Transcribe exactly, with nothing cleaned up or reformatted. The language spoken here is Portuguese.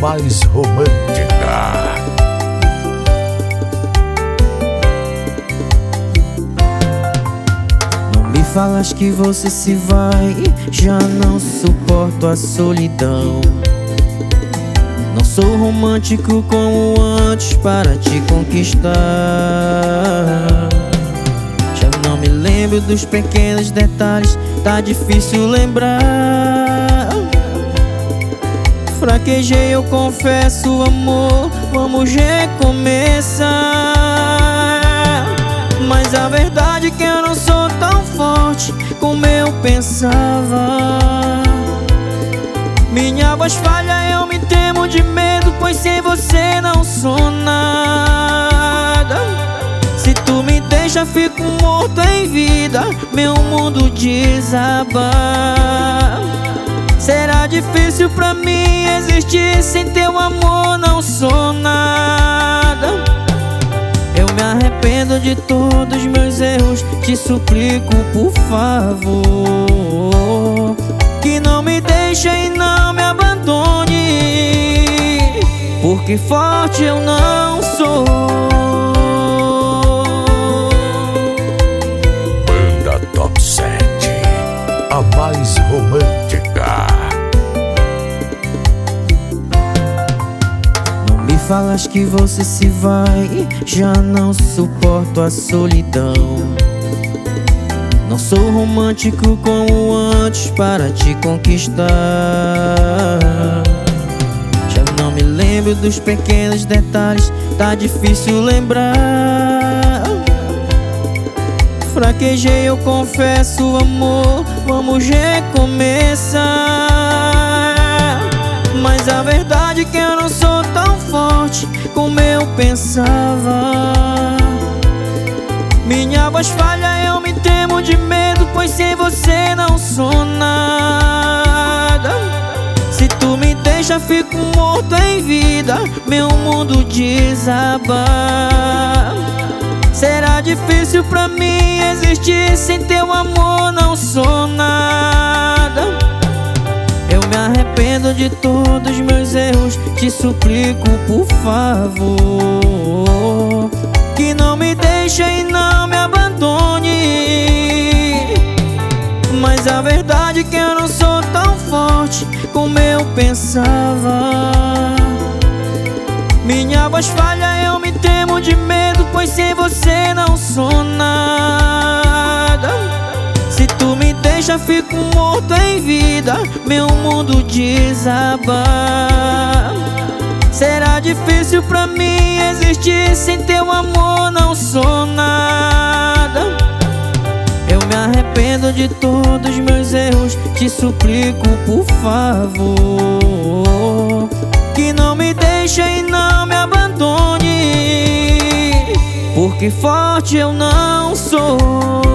mais romântica. Não me falas que você se vai, já não suporto a solidão. Não sou romântico como antes para te conquistar. Já não me lembro dos pequenos detalhes, tá difícil lembrar. Fraquejei, eu confesso, amor, vamos recomeçar. Mas a verdade é que eu não sou tão forte como eu pensava. Minha voz falha, eu me temo de medo, pois sem você não sou nada. Se tu me deixa, fico morto em vida, meu mundo desaba. Será difícil pra mim existir, sem teu amor não sou nada. Eu me arrependo de todos meus erros, te suplico por favor, que não me deixe e não me abandone, porque forte eu não sou. Banda Top sete, a mais romântica. Não me falas que você se vai, já não suporto a solidão. Não sou romântico como antes para te conquistar. Já não me lembro dos pequenos detalhes, tá difícil lembrar. Fraquejei, eu confesso, amor, vamos recomeçar. Mas a verdade é que eu não sou tão forte como eu pensava. Minha voz falha, eu me temo de medo, pois sem você não sou nada. Se tu me deixa, fico morto em vida, meu mundo desaba. Será difícil pra mim existir, sem teu amor não sou nada. Eu me arrependo de todos meus erros, te suplico por favor, que não me deixe e não me abandone. Mas a verdade é que eu não sou tão forte como eu pensava. Minha voz falha, eu me temo de medo, pois sem você não sou nada. Se tu me deixa, fico morto em vida, meu mundo desaba. Será difícil pra mim existir, sem teu amor não sou nada. Eu me arrependo de todos meus erros, te suplico por favor, que não me deixe e não me abandone, porque forte eu não sou.